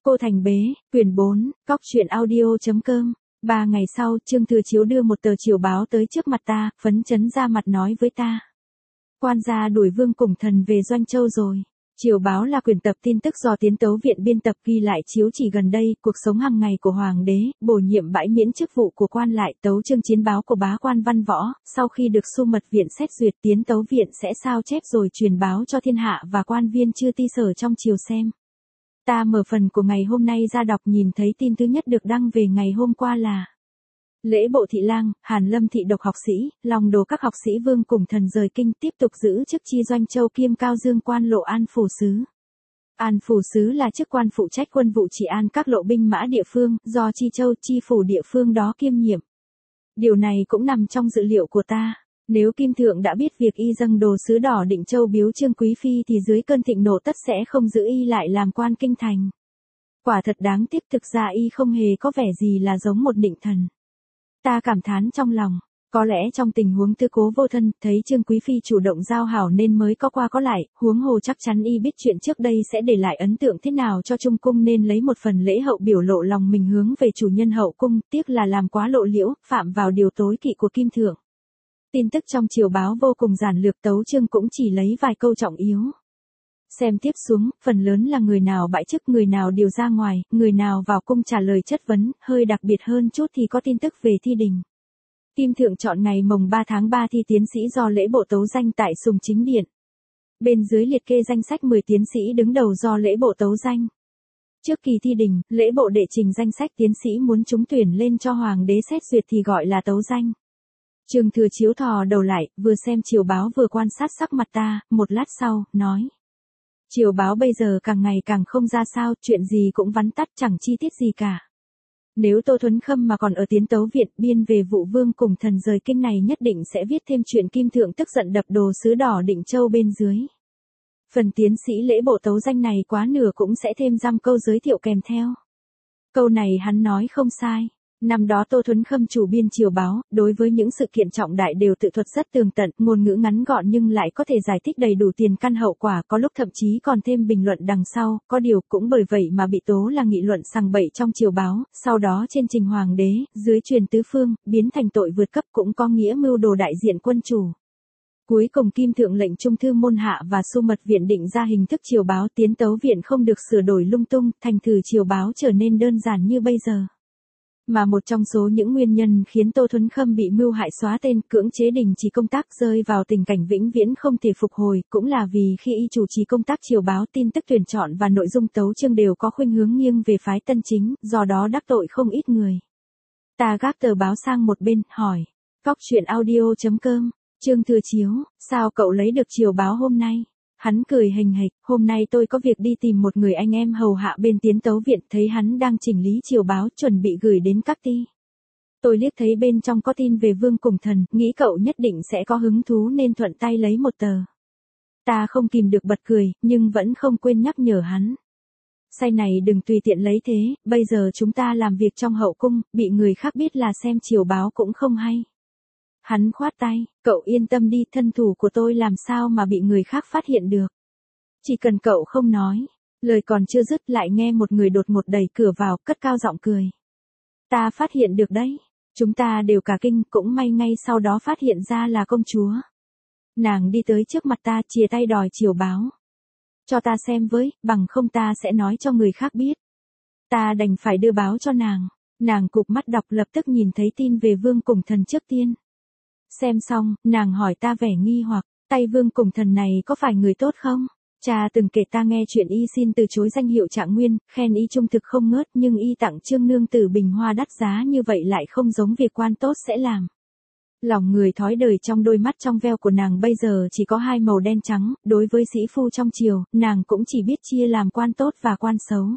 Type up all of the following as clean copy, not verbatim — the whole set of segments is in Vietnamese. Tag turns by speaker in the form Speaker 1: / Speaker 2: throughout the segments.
Speaker 1: Cô Thành Bế, quyển 4, cóc truyện audio.com. 3 ngày sau, Trương Thừa Chiếu đưa một tờ chiều báo tới trước mặt ta, phấn chấn ra mặt nói với ta. Quan gia đuổi Vương Củng Thần về Doanh Châu rồi. Chiều báo là quyển tập tin tức do Tiến Tấu Viện biên tập ghi lại chiếu chỉ gần đây, cuộc sống hàng ngày của Hoàng đế, bổ nhiệm bãi miễn chức vụ của quan lại, tấu chương chiến báo của bá quan văn võ, sau khi được Xu Mật Viện xét duyệt, Tiến Tấu Viện sẽ sao chép rồi truyền báo cho thiên hạ và quan viên chưa ti sở trong triều xem. Ta mở phần của ngày hôm nay ra đọc, nhìn thấy tin thứ nhất được đăng về ngày hôm qua là lễ bộ thị lang, Hàn Lâm thị độc học sĩ, lòng đồ các học sĩ Vương Củng Thần rời kinh, tiếp tục giữ chức chi Doanh Châu kiêm Cao Dương quan lộ an phủ sứ. An phủ sứ là chức quan phụ trách quân vụ trị an các lộ binh mã địa phương, do chi châu chi phủ địa phương đó kiêm nhiệm. Điều này cũng nằm trong dự liệu của ta. Nếu Kim Thượng đã biết việc y dâng đồ sứ đỏ Định Châu biếu Trương Quý Phi thì dưới cơn thịnh nộ tất sẽ không giữ y lại làm quan kinh thành. Quả thật đáng tiếc, thực ra y không hề có vẻ gì là giống một định thần. Ta cảm thán trong lòng, có lẽ trong tình huống tư cố vô thân, thấy Trương Quý Phi chủ động giao hảo nên mới có qua có lại, huống hồ chắc chắn y biết chuyện trước đây sẽ để lại ấn tượng thế nào cho Trung Cung nên lấy một phần lễ hậu biểu lộ lòng mình hướng về chủ nhân hậu cung, tiếc là làm quá lộ liễu, phạm vào điều tối kỵ của Kim Thượng. Tin tức trong chiều báo vô cùng giản lược, tấu chương cũng chỉ lấy vài câu trọng yếu. Xem tiếp xuống, phần lớn là người nào bãi chức, người nào điều ra ngoài, người nào vào cung trả lời chất vấn, hơi đặc biệt hơn chút thì có tin tức về thi đình. Kim Thượng chọn ngày mồng 3 tháng 3 thi tiến sĩ do lễ bộ tấu danh tại Sùng Chính Điện. Bên dưới liệt kê danh sách 10 tiến sĩ đứng đầu do lễ bộ tấu danh. Trước kỳ thi đình, lễ bộ đệ trình danh sách tiến sĩ muốn trúng tuyển lên cho Hoàng đế xét duyệt thì gọi là tấu danh. Trương Thừa Chiếu thò đầu lại, vừa xem chiều báo vừa quan sát sắc mặt ta, một lát sau, nói. Chiều báo bây giờ càng ngày càng không ra sao, chuyện gì cũng vắn tắt, chẳng chi tiết gì cả. Nếu Tô Thuấn Khâm mà còn ở Tiến Tấu Viện biên về vụ Vương Củng Thần rời kinh này nhất định sẽ viết thêm chuyện Kim Thượng tức giận đập đồ sứ đỏ Định Châu bên dưới. Phần tiến sĩ lễ bộ tấu danh này quá nửa cũng sẽ thêm dăm câu giới thiệu kèm theo. Câu này hắn nói không sai. Năm đó Tô Thuấn Khâm chủ biên chiều báo, đối với những sự kiện trọng đại đều tự thuật rất tường tận, ngôn ngữ ngắn gọn nhưng lại có thể giải thích đầy đủ tiền căn hậu quả, có lúc thậm chí còn thêm bình luận đằng sau, có điều cũng bởi vậy mà bị tố là nghị luận sằng bậy trong chiều báo, sau đó trên trình Hoàng đế, dưới truyền tứ phương, biến thành tội vượt cấp, cũng có nghĩa mưu đồ đại diện quân chủ. Cuối cùng Kim Thượng lệnh Trung thư môn hạ và Xu Mật Viện định ra hình thức chiều báo, Tiến Tấu Viện không được sửa đổi lung tung, thành thử chiều báo trở nên đơn giản như bây giờ. Mà một trong số những nguyên nhân khiến Tô Thuấn Khâm bị mưu hại xóa tên, cưỡng chế đình chỉ công tác, rơi vào tình cảnh vĩnh viễn không thể phục hồi, cũng là vì khi y chủ trì công tác chiều báo, tin tức tuyển chọn và nội dung tấu chương đều có khuynh hướng nghiêng về phái Tân Chính, do đó đắc tội không ít người. Ta gác tờ báo sang một bên, hỏi. Cóc truyện audio.com, Trương Thừa Chiếu, sao cậu lấy được chiều báo hôm nay? Hắn cười hình hịch, hôm nay tôi có việc đi tìm một người anh em hầu hạ bên Tiến Tấu Viện, thấy hắn đang chỉnh lý chiều báo chuẩn bị gửi đến các ty. Tôi liếc thấy bên trong có tin về Vương Củng Thần, nghĩ cậu nhất định sẽ có hứng thú nên thuận tay lấy một tờ. Ta không kìm được bật cười, nhưng vẫn không quên nhắc nhở hắn. Say này đừng tùy tiện lấy thế, bây giờ chúng ta làm việc trong hậu cung, bị người khác biết là xem chiều báo cũng không hay. Hắn khoát tay, cậu yên tâm đi, thân thủ của tôi làm sao mà bị người khác phát hiện được. Chỉ cần cậu không nói. Lời còn chưa dứt lại nghe một người đột ngột đẩy cửa vào, cất cao giọng cười. Ta phát hiện được đấy. Chúng ta đều cả kinh, cũng may ngay sau đó phát hiện ra là công chúa. Nàng đi tới trước mặt ta, chìa tay đòi chiều báo. Cho ta xem với, bằng không ta sẽ nói cho người khác biết. Ta đành phải đưa báo cho nàng. Nàng cụp mắt đọc, lập tức nhìn thấy tin về Vương Củng Thần trước tiên. Xem xong, nàng hỏi ta vẻ nghi hoặc, tay Vương Củng Thần này có phải người tốt không? Cha từng kể ta nghe chuyện y xin từ chối danh hiệu trạng nguyên, khen y trung thực không ngớt, nhưng y tặng Trương nương tử bình hoa đắt giá như vậy lại không giống việc quan tốt sẽ làm. Lòng người thói đời trong đôi mắt trong veo của nàng bây giờ chỉ có hai màu đen trắng, đối với sĩ phu trong triều, nàng cũng chỉ biết chia làm quan tốt và quan xấu.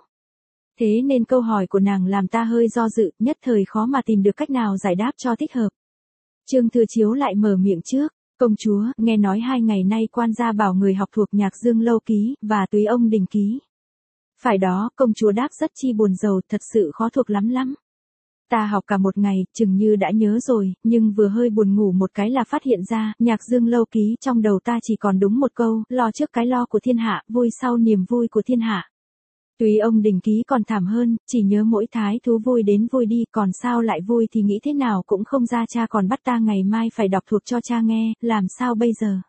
Speaker 1: Thế nên câu hỏi của nàng làm ta hơi do dự, nhất thời khó mà tìm được cách nào giải đáp cho thích hợp. Trương Thừa Chiếu lại mở miệng trước, công chúa, nghe nói 2 ngày nay quan gia bảo người học thuộc Nhạc Dương Lâu ký, và Túy Ông Đình ký. Phải đó, công chúa đáp rất chi buồn rầu, thật sự khó thuộc lắm. Ta học cả một ngày, chừng như đã nhớ rồi, nhưng vừa hơi buồn ngủ một cái là phát hiện ra, Nhạc Dương Lâu ký trong đầu ta chỉ còn đúng một câu, lo trước cái lo của thiên hạ, vui sau niềm vui của thiên hạ. Tuy ông Đình Ký còn thảm hơn, chỉ nhớ mỗi thái thú vui đến vui đi, còn sao lại vui thì nghĩ thế nào cũng không ra, cha còn bắt ta ngày mai phải đọc thuộc cho cha nghe, làm sao bây giờ?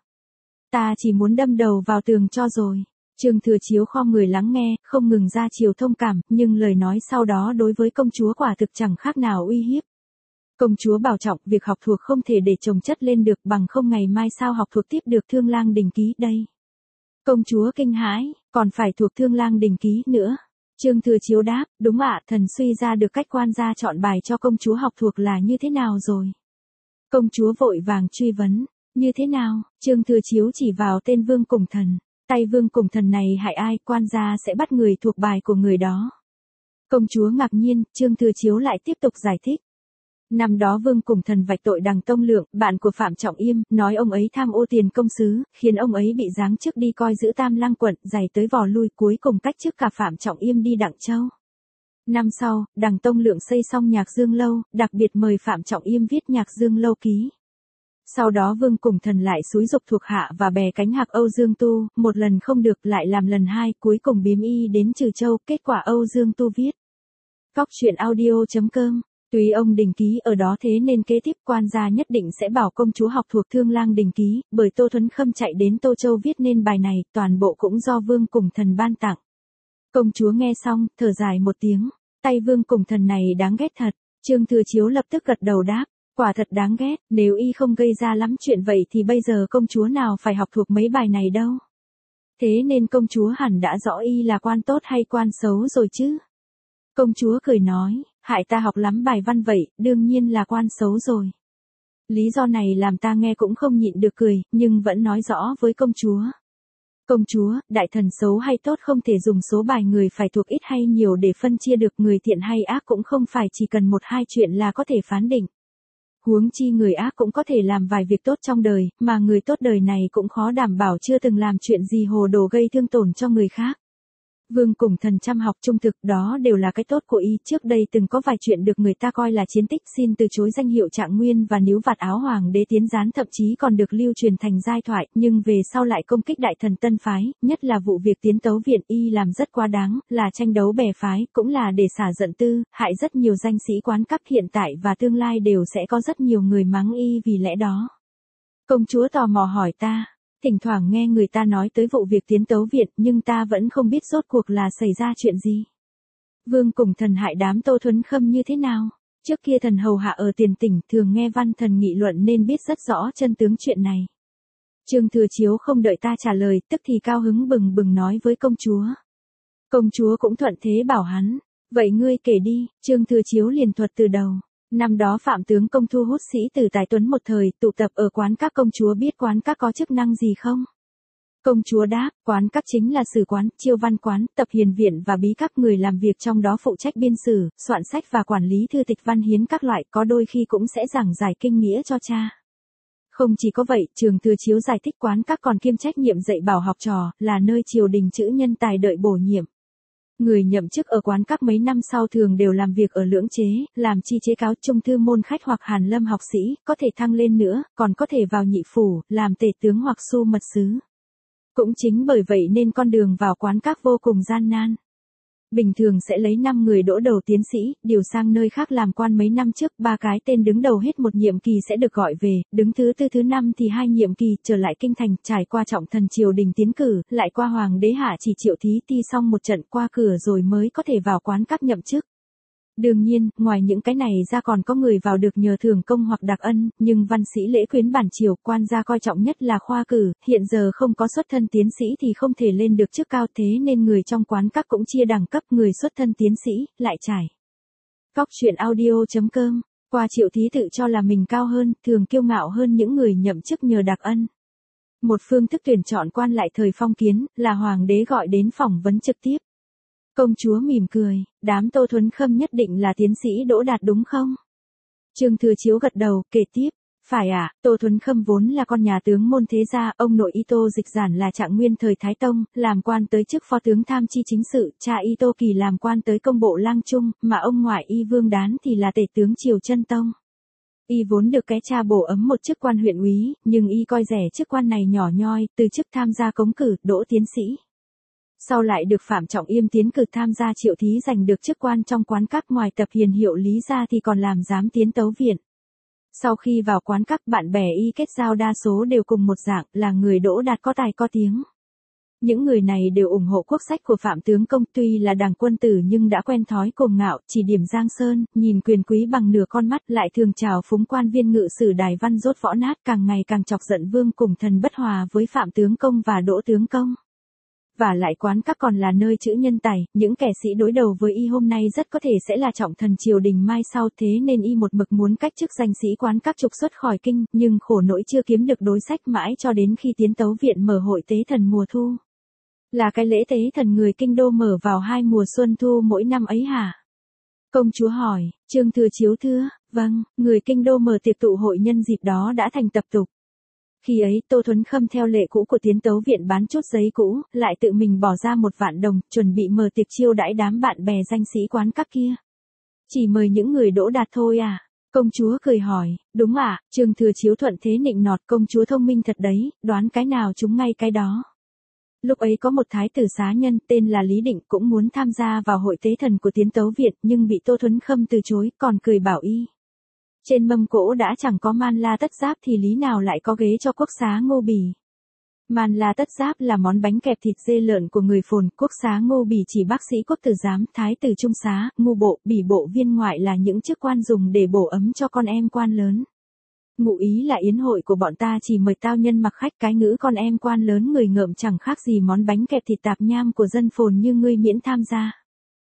Speaker 1: Ta chỉ muốn đâm đầu vào tường cho rồi. Trương Thừa Chiếu khom người lắng nghe, không ngừng ra chiều thông cảm, nhưng lời nói sau đó đối với công chúa quả thực chẳng khác nào uy hiếp. Công chúa bảo trọng, việc học thuộc không thể để chồng chất lên được, bằng không ngày mai sao học thuộc tiếp được Thương Lang Đình Ký đây. Công chúa kinh hãi, còn phải thuộc Thương Lang Đình Ký nữa. Trương Thừa Chiếu đáp, đúng ạ, thần suy ra được cách quan gia chọn bài cho công chúa học thuộc là như thế nào rồi. Công chúa vội vàng truy vấn, như thế nào? Trương Thừa Chiếu chỉ vào tên Vương Cùng Thần. Tay Vương Cùng Thần này hại ai, quan gia sẽ bắt người thuộc bài của người đó. Công chúa ngạc nhiên, Trương Thừa Chiếu lại tiếp tục giải thích. Năm đó Vương Cùng Thần vạch tội Đằng Tông Lượng, bạn của Phạm Trọng Yêm, nói ông ấy tham ô tiền công sứ, khiến ông ấy bị giáng chức đi coi giữ Tam Lăng quận, giày tới vò lui, cuối cùng cách chức cả Phạm Trọng Yêm đi Đặng Châu. Năm sau, Đằng Tông Lượng xây xong Nhạc Dương Lâu, đặc biệt mời Phạm Trọng Yêm viết Nhạc Dương Lâu ký. Sau đó Vương Cùng Thần lại xúi giục thuộc hạ và bè cánh hạc Âu Dương Tu, một lần không được lại làm lần hai, cuối cùng biếm y đến Trừ Châu, kết quả Âu Dương Tu viết. Cóc truyện audio.com. Tuy ông Đình Ký ở đó thế nên kế tiếp quan gia nhất định sẽ bảo công chúa học thuộc Thương Lang Đình Ký, bởi Tô Thuấn Khâm chạy đến Tô Châu viết nên bài này, toàn bộ cũng do Vương Cùng Thần ban tặng. Công chúa nghe xong, thở dài một tiếng, tay Vương Cùng Thần này đáng ghét thật. Trương Thừa Chiếu lập tức gật đầu đáp, quả thật đáng ghét, nếu y không gây ra lắm chuyện vậy thì bây giờ công chúa nào phải học thuộc mấy bài này đâu. Thế nên công chúa hẳn đã rõ y là quan tốt hay quan xấu rồi chứ. Công chúa cười nói, hại ta học lắm bài văn vậy, đương nhiên là quan xấu rồi. Lý do này làm ta nghe cũng không nhịn được cười, nhưng vẫn nói rõ với công chúa. Công chúa, đại thần xấu hay tốt không thể dùng số bài người phải thuộc ít hay nhiều để phân chia được, người thiện hay ác cũng không phải chỉ cần một hai chuyện là có thể phán định. Huống chi người ác cũng có thể làm vài việc tốt trong đời, mà người tốt đời này cũng khó đảm bảo chưa từng làm chuyện gì hồ đồ gây thương tổn cho người khác. Vương Cùng Thần chăm học trung thực, đó đều là cái tốt của y, trước đây từng có vài chuyện được người ta coi là chiến tích, xin từ chối danh hiệu trạng nguyên và níu vạt áo hoàng đế tiến gián, thậm chí còn được lưu truyền thành giai thoại, nhưng về sau lại công kích đại thần Tân phái, nhất là vụ việc tiến tấu viện y làm rất quá đáng, là tranh đấu bè phái, cũng là để xả giận tư, hại rất nhiều danh sĩ quán cấp, hiện tại và tương lai đều sẽ có rất nhiều người mắng y vì lẽ đó. Công chúa tò mò hỏi ta. Thỉnh thoảng nghe người ta nói tới vụ việc tiến tấu viện, nhưng ta vẫn không biết rốt cuộc là xảy ra chuyện gì. Vương Cùng Thần hại đám Tô Thuấn Khâm như thế nào? Trước kia thần hầu hạ ở Tiền Tỉnh, thường nghe văn thần nghị luận nên biết rất rõ chân tướng chuyện này. Trương Thừa Chiếu không đợi ta trả lời, tức thì cao hứng bừng bừng nói với công chúa. Công chúa cũng thuận thế bảo hắn, vậy ngươi kể đi. Trương Thừa Chiếu liền thuật từ đầu. Năm đó Phạm tướng công thu hút sĩ tử tài tuấn một thời, tụ tập ở quán các, công chúa biết quán các có chức năng gì không? Công chúa đáp, quán các chính là sử quán, chiêu văn quán, tập hiền viện và bí các, người làm việc trong đó phụ trách biên sử, soạn sách và quản lý thư tịch văn hiến các loại, có đôi khi cũng sẽ giảng giải kinh nghĩa cho cha. Không chỉ có vậy, Trương Thừa Chiếu giải thích quán các còn kiêm trách nhiệm dạy bảo học trò, là nơi triều đình trữ nhân tài đợi bổ nhiệm. Người nhậm chức ở quán các mấy năm sau thường đều làm việc ở lưỡng chế, làm chi chế cáo, trung thư môn khách hoặc hàn lâm học sĩ, có thể thăng lên nữa, còn có thể vào nhị phủ, làm tể tướng hoặc su mật sứ. Cũng chính bởi vậy nên con đường vào quán các vô cùng gian nan. Bình thường sẽ lấy 5 người đỗ đầu tiến sĩ, điều sang nơi khác làm quan mấy năm trước, 3 cái tên đứng đầu hết một nhiệm kỳ sẽ được gọi về, đứng thứ tư thứ 5 thì 2 nhiệm kỳ, trở lại kinh thành, trải qua trọng thần triều đình tiến cử, lại qua hoàng đế hạ chỉ triệu thí ti xong một trận qua cửa rồi mới có thể vào quán các nhậm chức. Đương nhiên, ngoài những cái này ra còn có người vào được nhờ thưởng công hoặc đặc ân, nhưng văn sĩ lễ quyến bản triều, quan gia coi trọng nhất là khoa cử, hiện giờ không có xuất thân tiến sĩ thì không thể lên được chức cao, thế nên người trong quán các cũng chia đẳng cấp, người xuất thân tiến sĩ, lại trải. Cóc truyện audio.com, qua triệu thí tự cho là mình cao hơn, thường kiêu ngạo hơn những người nhậm chức nhờ đặc ân. Một phương thức tuyển chọn quan lại thời phong kiến, là hoàng đế gọi đến phỏng vấn trực tiếp. Công chúa mỉm cười, đám Tô Thuấn Khâm nhất định là tiến sĩ Đỗ Đạt đúng không? Trương Thừa Chiếu gật đầu, kể tiếp, phải ạ, Tô Thuấn Khâm vốn là con nhà tướng môn thế gia, ông nội y Tô Dịch Giản là trạng nguyên thời Thái Tông, làm quan tới chức phó tướng tham chi chính sự, cha y Tô Kỳ làm quan tới công bộ lang trung, mà ông ngoại y Vương Đán thì là tể tướng Triều Chân Tông. Y vốn được cái cha bổ ấm một chức quan huyện úy, nhưng y coi rẻ chức quan này nhỏ nhoi, từ chức tham gia cống cử, đỗ tiến sĩ. Sau lại được Phạm Trọng Yêm tiến cử tham gia triệu thí giành được chức quan trong quán các, ngoài tập hiền hiệu lý ra thì còn làm giám tiến tấu viện. Sau khi vào quán các, bạn bè y kết giao đa số đều cùng một dạng, là người đỗ đạt có tài có tiếng. Những người này đều ủng hộ quốc sách của Phạm tướng công, tuy là đảng quân tử nhưng đã quen thói cuồng ngạo, chỉ điểm giang sơn, nhìn quyền quý bằng nửa con mắt, lại thường trào phúng quan viên ngự sử đài văn dốt võ nát, càng ngày càng chọc giận Vương Cùng Thần bất hòa với Phạm tướng công và Đỗ tướng công. Và lại quán các còn là nơi trữ nhân tài, những kẻ sĩ đối đầu với y hôm nay rất có thể sẽ là trọng thần triều đình mai sau, thế nên y một mực muốn cách chức danh sĩ quán các trục xuất khỏi kinh, nhưng khổ nỗi chưa kiếm được đối sách mãi cho đến khi tiến tấu viện mở hội tế thần mùa thu. Là cái lễ tế thần người kinh đô mở vào 2 mùa xuân thu mỗi năm ấy hả? Công chúa hỏi. Trương Thừa Chiếu thưa, vâng, người kinh đô mở tiệc tụ hội nhân dịp đó đã thành tập tục. Khi ấy Tô Thuấn Khâm theo lệ cũ của tiến tấu viện bán chút giấy cũ, lại tự mình bỏ ra 1 vạn đồng, chuẩn bị mở tiệc chiêu đãi đám bạn bè danh sĩ quán các kia. Chỉ mời những người đỗ đạt thôi à? Công chúa cười hỏi. Đúng ạ. Trương Thừa Chiếu thuận thế nịnh nọt. Công chúa thông minh thật đấy, đoán cái nào trúng ngay cái đó. Lúc ấy có một thái tử xá nhân tên là Lý Định cũng muốn tham gia vào hội tế thần của tiến tấu viện, nhưng bị Tô Thuấn Khâm từ chối, còn cười bảo y. Trên mâm cỗ đã chẳng có man la tất giáp thì lý nào lại có ghế cho quốc xá Ngô Bì. Man la tất giáp là món bánh kẹp thịt dê lợn của người Phồn, quốc xá Ngô Bì chỉ bác sĩ quốc tử giám, thái tử trung xá, ngu bộ, bỉ bộ viên ngoại là những chức quan dùng để bổ ấm cho con em quan lớn. Ngụ ý là yến hội của bọn ta chỉ mời tao nhân mặc khách, cái ngữ con em quan lớn người ngợm chẳng khác gì món bánh kẹp thịt tạp nham của dân Phồn như ngươi miễn tham gia.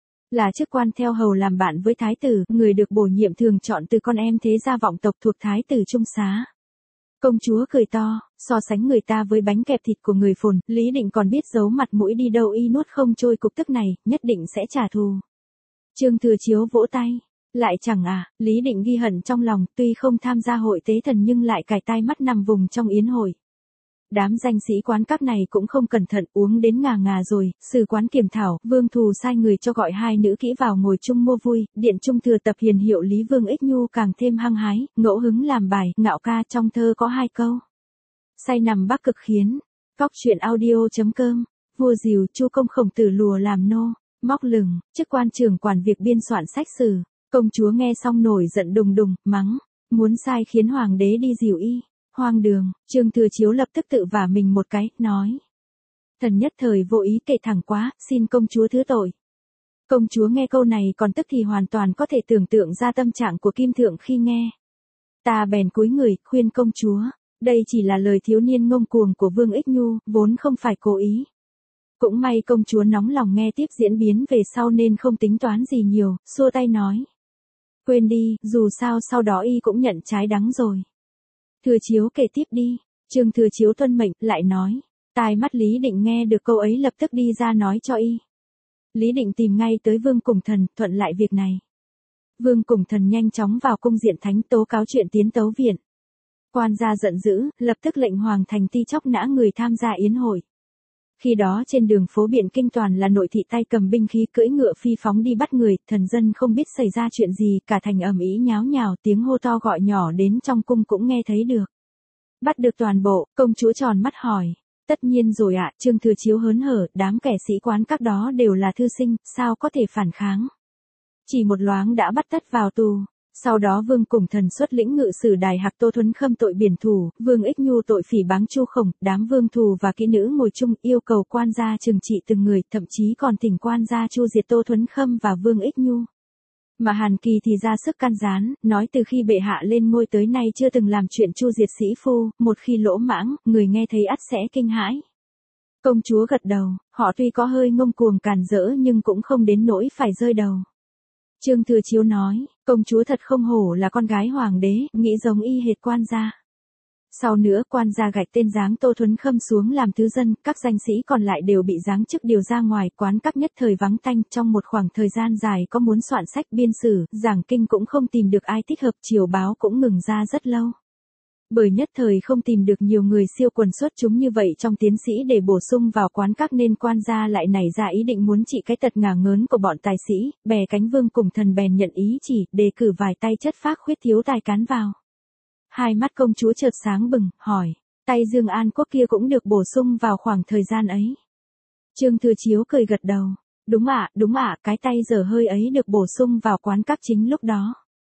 Speaker 1: Là chức quan theo hầu làm bạn với thái tử, người được bổ nhiệm thường chọn từ con em thế gia vọng tộc thuộc thái tử trung xá. Công chúa cười to, so sánh người ta với bánh kẹp thịt của người Phồn, Lý Định còn biết giấu mặt mũi đi đâu y nuốt không trôi cục tức này, nhất định sẽ trả thù. Trương Thừa Chiếu vỗ tay. Lại chẳng à? Lý Định ghi hận trong lòng, tuy không tham gia hội tế thần nhưng lại cài tai mắt nằm vùng trong yến hội. Đám danh sĩ quán các này cũng không cẩn thận, uống đến ngà ngà rồi, sử quán kiểm thảo, Vương Thù sai người cho gọi 2 nữ kỹ vào ngồi chung mua vui, điện trung thừa tập hiền hiệu Lý Vương Ích Nhu càng thêm hăng hái, ngẫu hứng làm bài, ngạo ca trong thơ có 2 câu. Say nằm Bắc Cực khiến, Cóc truyện audio.com, vua Dìu Chu Công Khổng Tử lùa làm nô, móc lửng, chức quan trưởng quản việc biên soạn sách sử. Công chúa nghe xong nổi giận đùng đùng, mắng, muốn sai khiến hoàng đế đi dìu y. Hoang đường. Trương Thừa Chiếu lập tức tự vả mình một cái, nói. Thần nhất thời vô ý kể thẳng quá, xin công chúa thứ tội. Công chúa nghe câu này còn tức thì hoàn toàn có thể tưởng tượng ra tâm trạng của Kim Thượng khi nghe. Ta bèn cúi người, khuyên công chúa, đây chỉ là lời thiếu niên ngông cuồng của Vương Ích Nhu, vốn không phải cố ý. Cũng may công chúa nóng lòng nghe tiếp diễn biến về sau nên không tính toán gì nhiều, xua tay nói. Quên đi, dù sao sau đó y cũng nhận trái đắng rồi. Thừa Chiếu kể tiếp đi. Trương Thừa Chiếu tuân mệnh, lại nói. Tai mắt Lý Định nghe được câu ấy lập tức đi ra nói cho y. Lý Định tìm ngay tới Vương Cùng Thần, thuận lại việc này. Vương Cùng Thần nhanh chóng vào cung diện thánh tố cáo chuyện tiến tấu viện. Quan gia giận dữ, lập tức lệnh Hoàng Thành Ti chóc nã người tham gia yến hội. Khi đó trên đường phố Biện Kinh toàn là nội thị tay cầm binh khí cưỡi ngựa phi phóng đi bắt người, thần dân không biết xảy ra chuyện gì, cả thành ầm ĩ nháo nhào, tiếng hô to gọi nhỏ đến trong cung cũng nghe thấy được. Bắt được toàn bộ, công chúa tròn mắt hỏi. Tất nhiên rồi ạ, Trương Thừa Chiếu hớn hở, đám kẻ sĩ quán các đó đều là thư sinh, sao có thể phản kháng. Chỉ một loáng đã bắt tất vào tù. Sau đó Vương Cùng Thần xuất lĩnh ngự sử đài hạc Tô Thuấn Khâm tội biển thủ, Vương Ích Nhu tội phỉ báng Chu Khổng, đám vương thù và kỹ nữ ngồi chung yêu cầu quan gia trừng trị từng người, thậm chí còn thỉnh quan gia chu diệt Tô Thuấn Khâm và Vương Ích Nhu. Mà Hàn Kỳ thì ra sức can gián, nói từ khi bệ hạ lên ngôi tới nay chưa từng làm chuyện chu diệt sĩ phu, một khi lỗ mãng, người nghe thấy ắt sẽ kinh hãi. Công chúa gật đầu, họ tuy có hơi ngông cuồng càn rỡ nhưng cũng không đến nỗi phải rơi đầu. Trương Thừa Chiếu nói, công chúa thật không hổ là con gái hoàng đế, nghĩ giống y hệt quan gia. Sau nữa quan gia gạch tên giáng Tô Thuấn Khâm xuống làm thứ dân, các danh sĩ còn lại đều bị giáng chức điều ra ngoài, quán các nhất thời vắng tanh, trong một khoảng thời gian dài có muốn soạn sách biên sử, giảng kinh cũng không tìm được ai thích hợp, triều báo cũng ngừng ra rất lâu. Bởi nhất thời không tìm được nhiều người siêu quần xuất chúng như vậy trong tiến sĩ để bổ sung vào quán các nên quan gia lại nảy ra ý định muốn trị cái tật ngả ngớn của bọn tài sĩ, bè cánh Vương Cùng Thần bèn nhận ý chỉ, đề cử vài tay chất phác khuyết thiếu tài cán vào. Hai mắt công chúa chợt sáng bừng, hỏi, tay Dương An Quốc kia cũng được bổ sung vào khoảng thời gian ấy. Trương Thừa Chiếu cười gật đầu. Đúng ạ, cái tay dở hơi ấy được bổ sung vào quán các chính lúc đó.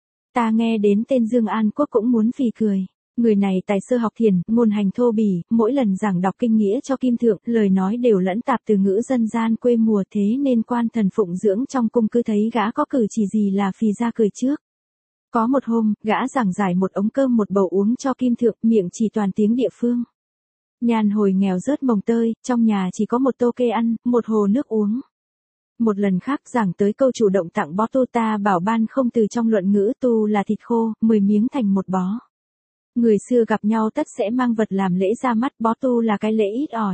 Speaker 1: Ta nghe đến tên Dương An Quốc cũng muốn phì cười. Người này tài sơ học thiền, ngôn hành thô bỉ, mỗi lần giảng đọc kinh nghĩa cho Kim Thượng, lời nói đều lẫn tạp từ ngữ dân gian quê mùa, thế nên quan thần phụng dưỡng trong cung cứ thấy gã có cử chỉ gì là phì ra cười trước. Có một hôm, gã giảng giải một ống cơm một bầu uống cho Kim Thượng, miệng chỉ toàn tiếng địa phương. Nhàn hồi nghèo rớt mồng tơi, trong nhà chỉ có một tô kê ăn, một hồ nước uống. Một lần khác giảng tới câu chủ động tặng bó tu, ta bảo ban không từ trong luận ngữ, tu là thịt khô, 10 miếng thành một bó. Người xưa gặp nhau tất sẽ mang vật làm lễ ra mắt, bó tu là cái lễ ít ỏi.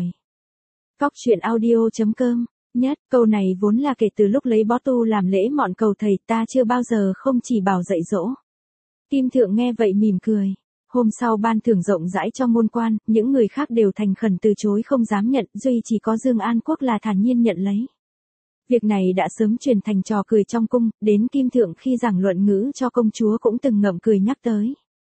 Speaker 1: Cóc truyện audio.com. Nhất, câu này vốn là kể từ lúc lấy bó tu làm lễ mọn cầu thầy, ta chưa bao giờ không chỉ bảo dạy dỗ. Kim Thượng nghe vậy mỉm cười. Hôm sau ban thưởng rộng rãi cho môn quan, những người khác đều thành khẩn từ chối không dám nhận, duy chỉ có Dương An Quốc là thản nhiên nhận lấy. Việc này đã sớm truyền thành trò cười trong cung, đến Kim Thượng khi giảng luận ngữ cho công chúa cũng từng ngậm cười nhắc tới.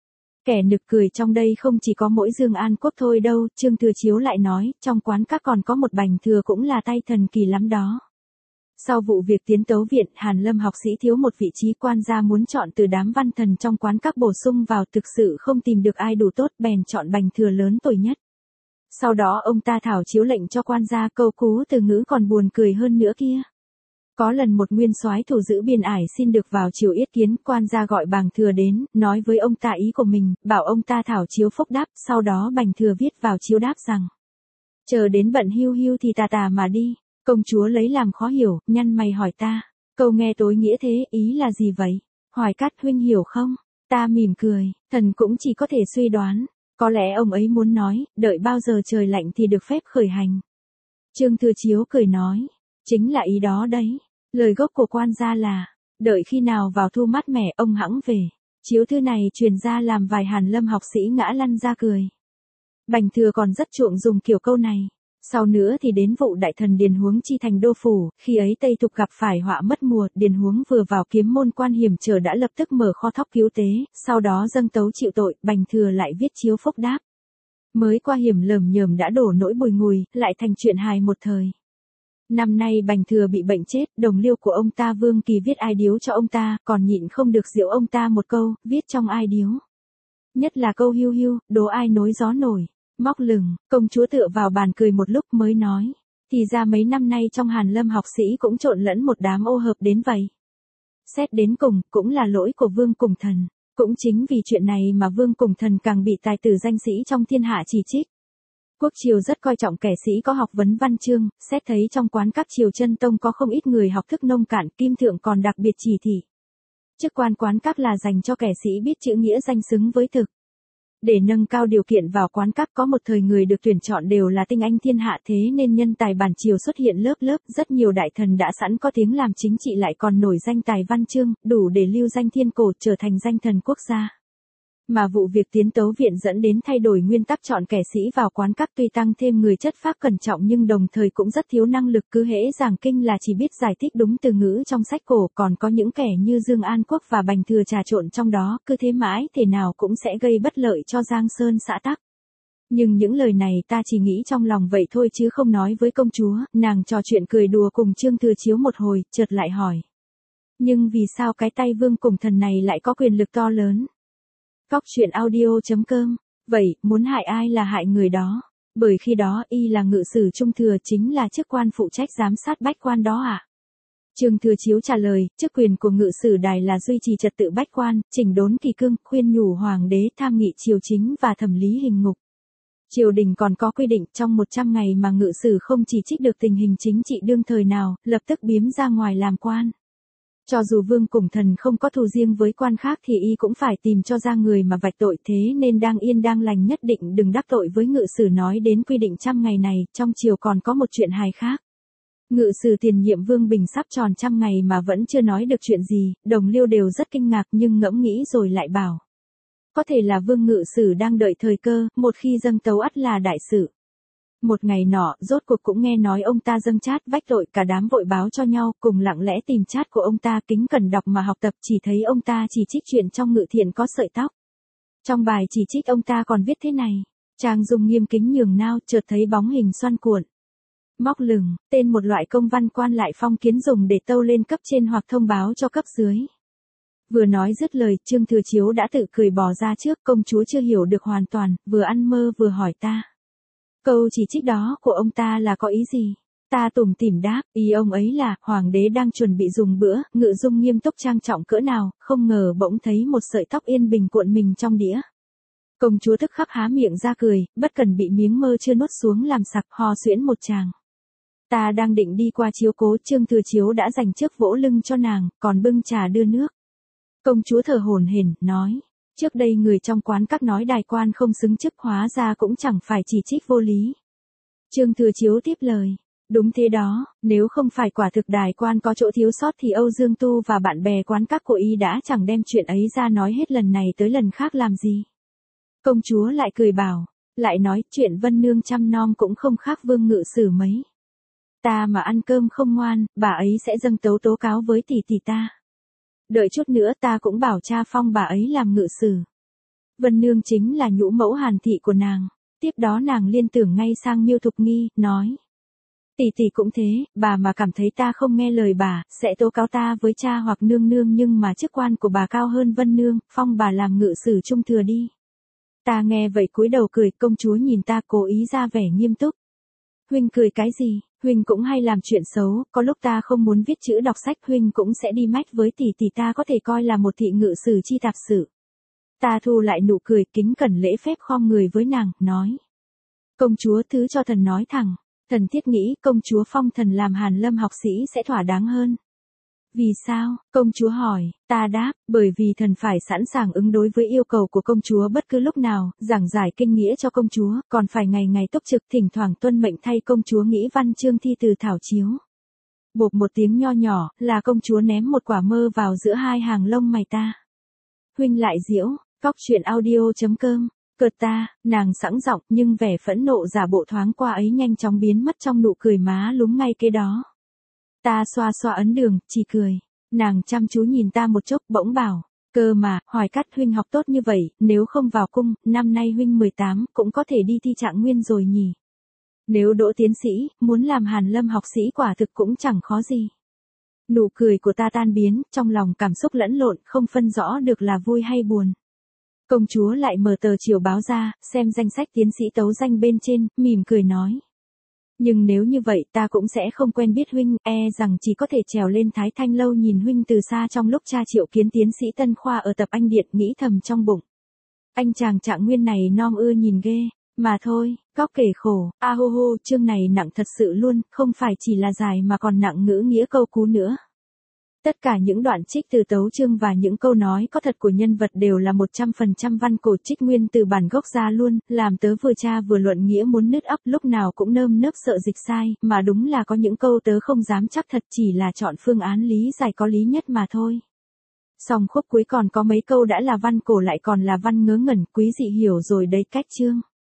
Speaker 1: Kẻ nực cười trong đây không chỉ có mỗi Dương An Quốc thôi đâu, Trương Thừa Chiếu lại nói, trong quán các còn có một bành thừa cũng là tay thần kỳ lắm đó. Sau vụ việc tiến tấu viện, Hàn Lâm học sĩ thiếu một vị trí, quan gia muốn chọn từ đám văn thần trong quán các bổ sung vào, thực sự không tìm được ai đủ tốt, bèn chọn bành thừa lớn tuổi nhất. Sau đó ông ta thảo chiếu lệnh cho quan gia, câu cú từ ngữ còn buồn cười hơn nữa kia. Có lần một nguyên soái thủ giữ biên ải xin được vào triều yết kiến, quan gia gọi bàng thừa đến, nói với ông ta ý của mình, bảo ông ta thảo chiếu phúc đáp, sau đó bành thừa viết vào chiếu đáp rằng: chờ đến bận hưu hưu thì tà mà đi. Công chúa lấy làm khó hiểu, nhăn mày hỏi ta, câu nghe tối nghĩa thế, ý là gì vậy? Hoài Cát huynh hiểu không? Ta mỉm cười, thần cũng chỉ có thể suy đoán, có lẽ ông ấy muốn nói, đợi bao giờ trời lạnh thì được phép khởi hành. Trương Thừa Chiếu cười nói, chính là ý đó đấy. Lời gốc của quan gia là, đợi khi nào vào thu mát mẻ ông hẵng về. Chiếu thư này truyền ra làm vài Hàn Lâm học sĩ ngã lăn ra cười. Bành Thừa còn rất chuộng dùng kiểu câu này. Sau nữa thì đến vụ đại thần Điền Huống chi thành đô phủ, khi ấy Tây Thục gặp phải họa mất mùa, Điền Huống vừa vào kiếm môn quan hiểm trở đã lập tức mở kho thóc cứu tế, sau đó dâng tấu chịu tội, Bành Thừa lại viết chiếu phúc đáp. Mới qua hiểm lởm nhởm đã đổ nỗi bùi ngùi, lại thành chuyện hài một thời. Năm nay Bành Thừa bị bệnh chết, đồng liêu của ông ta Vương Kỳ viết ai điếu cho ông ta, còn nhịn không được giễu ông ta một câu, viết trong ai điếu. Nhất là câu hưu hưu, đố ai nối gió nổi. Móc lửng, công chúa tựa vào bàn cười một lúc mới nói, thì ra mấy năm nay trong Hàn Lâm học sĩ cũng trộn lẫn một đám ô hợp đến vậy. Xét đến cùng, cũng là lỗi của Vương Cùng Thần. Cũng chính vì chuyện này mà Vương Cùng Thần càng bị tài tử danh sĩ trong thiên hạ chỉ trích. Quốc triều rất coi trọng kẻ sĩ có học vấn văn chương, xét thấy trong quán các triều chân tông có không ít người học thức nông cạn, Kim Thượng còn đặc biệt chỉ thị. Chức quan quán các là dành cho kẻ sĩ biết chữ nghĩa danh xứng với thực. Để nâng cao điều kiện vào quán các, có một thời người được tuyển chọn đều là tinh anh thiên hạ, thế nên nhân tài bản triều xuất hiện lớp lớp, rất nhiều đại thần đã sẵn có tiếng làm chính trị lại còn nổi danh tài văn chương, đủ để lưu danh thiên cổ, trở thành danh thần quốc gia. Mà vụ việc tiến tấu viện dẫn đến thay đổi nguyên tắc chọn kẻ sĩ vào quán các, tuy tăng thêm người chất phác cẩn trọng nhưng đồng thời cũng rất thiếu năng lực, cứ hễ giảng kinh là chỉ biết giải thích đúng từ ngữ trong sách cổ, còn có những kẻ như Dương An Quốc và Bành Thừa trà trộn trong đó, cứ thế mãi thể nào cũng sẽ gây bất lợi cho Giang Sơn xã tắc. Nhưng những lời này ta chỉ nghĩ trong lòng vậy thôi chứ không nói với công chúa, nàng trò chuyện cười đùa cùng Trương Thừa Chiếu một hồi, chợt lại hỏi. Nhưng vì sao cái tay Vương Cùng Thần này lại có quyền lực to lớn? Cóc truyện audio.com. Vậy, muốn hại ai là hại người đó. Bởi khi đó y là ngự sử trung thừa, chính là chức quan phụ trách giám sát bách quan đó ạ. Trương Thừa Chiếu trả lời, chức quyền của ngự sử đài là duy trì trật tự bách quan, chỉnh đốn kỳ cương, khuyên nhủ hoàng đế, tham nghị triều chính và thẩm lý hình ngục. Triều đình còn có quy định trong 100 ngày mà ngự sử không chỉ trích được tình hình chính trị đương thời nào, lập tức biếm ra ngoài làm quan. Cho dù Vương Cùng Thần không có thù riêng với quan khác thì y cũng phải tìm cho ra người mà vạch tội, thế nên đang yên đang lành nhất định đừng đắc tội với ngự sử. Nói đến quy định 100 ngày này, trong triều còn có một chuyện hài khác. Ngự sử tiền nhiệm Vương Bình sắp tròn 100 ngày mà vẫn chưa nói được chuyện gì, đồng liêu đều rất kinh ngạc nhưng ngẫm nghĩ rồi lại bảo. Có thể là Vương ngự sử đang đợi thời cơ, một khi dâng tấu ắt là đại sự. Một ngày nọ, rốt cuộc cũng nghe nói ông ta dâng chát vách tội, cả đám vội báo cho nhau, cùng lặng lẽ tìm chát của ông ta, kính cẩn đọc mà học tập, chỉ thấy ông ta chỉ trích chuyện trong ngự thiện có sợi tóc. Trong bài chỉ trích ông ta còn viết thế này, Trang Dung nghiêm kính nhường nao, chợt thấy bóng hình xoăn cuộn. Móc lửng, tên một loại công văn quan lại phong kiến dùng để tâu lên cấp trên hoặc thông báo cho cấp dưới. Vừa nói dứt lời, Trương Thừa Chiếu đã tự cười bỏ ra trước, công chúa chưa hiểu được hoàn toàn, vừa ăn mơ vừa hỏi ta. Câu chỉ trích đó của ông ta là có ý gì? Ta tủm tỉm đáp, ý ông ấy là, hoàng đế đang chuẩn bị dùng bữa, ngự dung nghiêm túc trang trọng cỡ nào, không ngờ bỗng thấy một sợi tóc yên bình cuộn mình trong đĩa. Công chúa tức khắc há miệng ra cười, bất cần bị miếng mơ chưa nuốt xuống làm sặc, ho xuyễn một tràng. Ta đang định đi qua chiếu cố, Trương Thừa Chiếu đã dành trước vỗ lưng cho nàng, còn bưng trà đưa nước. Công chúa thở hổn hển, nói, trước đây người trong quán các nói đài quan không xứng chức, hóa ra cũng chẳng phải chỉ trích vô lý. Trương Thừa Chiếu tiếp lời, đúng thế đó, nếu không phải quả thực đài quan có chỗ thiếu sót thì Âu Dương Tu và bạn bè quán các của y đã chẳng đem chuyện ấy ra nói hết lần này tới lần khác làm gì. Công chúa lại cười bảo, lại nói chuyện Vân Nương chăm nom cũng không khác Vương Ngự Sử mấy. Ta mà ăn cơm không ngoan, bà ấy sẽ dâng tấu tố cáo với tỷ tỷ ta. Đợi chút nữa ta cũng bảo cha phong bà ấy làm ngự sử. Vân Nương chính là nhũ mẫu Hàn thị của nàng. Tiếp đó nàng liên tưởng ngay sang Miêu Thục Nghi, nói. Tỷ tỷ cũng thế, bà mà cảm thấy ta không nghe lời bà, sẽ tố cáo ta với cha hoặc nương nương, nhưng mà chức quan của bà cao hơn Vân Nương, phong bà làm ngự sử trung thừa đi. Ta nghe vậy cúi đầu cười, công chúa nhìn ta cố ý ra vẻ nghiêm túc. Huynh cười cái gì, huynh cũng hay làm chuyện xấu, có lúc ta không muốn viết chữ đọc sách huynh cũng sẽ đi mách với tỷ tỷ, ta có thể coi là một thị ngự sử chi tạp sự. Ta thu lại nụ cười, kính cẩn lễ phép khom người với nàng, nói. Công chúa thứ cho thần nói thẳng, thần thiết nghĩ công chúa phong thần làm Hàn Lâm học sĩ sẽ thỏa đáng hơn. Vì sao? Công chúa hỏi, ta đáp, bởi vì thần phải sẵn sàng ứng đối với yêu cầu của công chúa bất cứ lúc nào, giảng giải kinh nghĩa cho công chúa, còn phải ngày ngày túc trực, thỉnh thoảng tuân mệnh thay công chúa nghĩ văn chương thi từ thảo chiếu. Bộp một tiếng nho nhỏ, là công chúa ném một quả mơ vào giữa hai hàng lông mày ta. Huynh lại diễu, cóc truyện audio.com. Cợt ta, nàng sẵn giọng, nhưng vẻ phẫn nộ giả bộ thoáng qua ấy nhanh chóng biến mất trong nụ cười má lúm ngay kế đó. Ta xoa xoa ấn đường, chỉ cười. Nàng chăm chú nhìn ta một chốc, bỗng bảo, cơ mà, Hoài Cát huynh học tốt như vậy, nếu không vào cung, năm nay huynh 18, cũng có thể đi thi trạng nguyên rồi nhỉ. Nếu đỗ tiến sĩ, muốn làm Hàn Lâm học sĩ quả thực cũng chẳng khó gì. Nụ cười của ta tan biến, trong lòng cảm xúc lẫn lộn, không phân rõ được là vui hay buồn. Công chúa lại mở tờ chiều báo ra, xem danh sách tiến sĩ tấu danh bên trên, mỉm cười nói. Nhưng nếu như vậy ta cũng sẽ không quen biết huynh, rằng chỉ có thể trèo lên Thái Thanh lâu nhìn huynh từ xa trong lúc cha triệu kiến tiến sĩ Tân Khoa ở tập Anh Điện, nghĩ thầm trong bụng. Anh chàng Trạng Nguyên này nom ưa nhìn ghê, mà thôi, cóc kể khổ, hô hô, chương này nặng thật sự luôn, không phải chỉ là dài mà còn nặng ngữ nghĩa câu cú nữa. Tất cả những đoạn trích từ tấu chương và những câu nói có thật của nhân vật đều là 100% văn cổ trích nguyên từ bản gốc ra luôn, làm tớ vừa tra vừa luận nghĩa muốn nứt óc, lúc nào cũng nơm nớp sợ dịch sai, mà đúng là có những câu tớ không dám chắc thật, chỉ là chọn phương án lý giải có lý nhất mà thôi. Song khúc cuối còn có mấy câu đã là văn cổ lại còn là văn ngớ ngẩn, quý dị hiểu rồi đấy cách chương.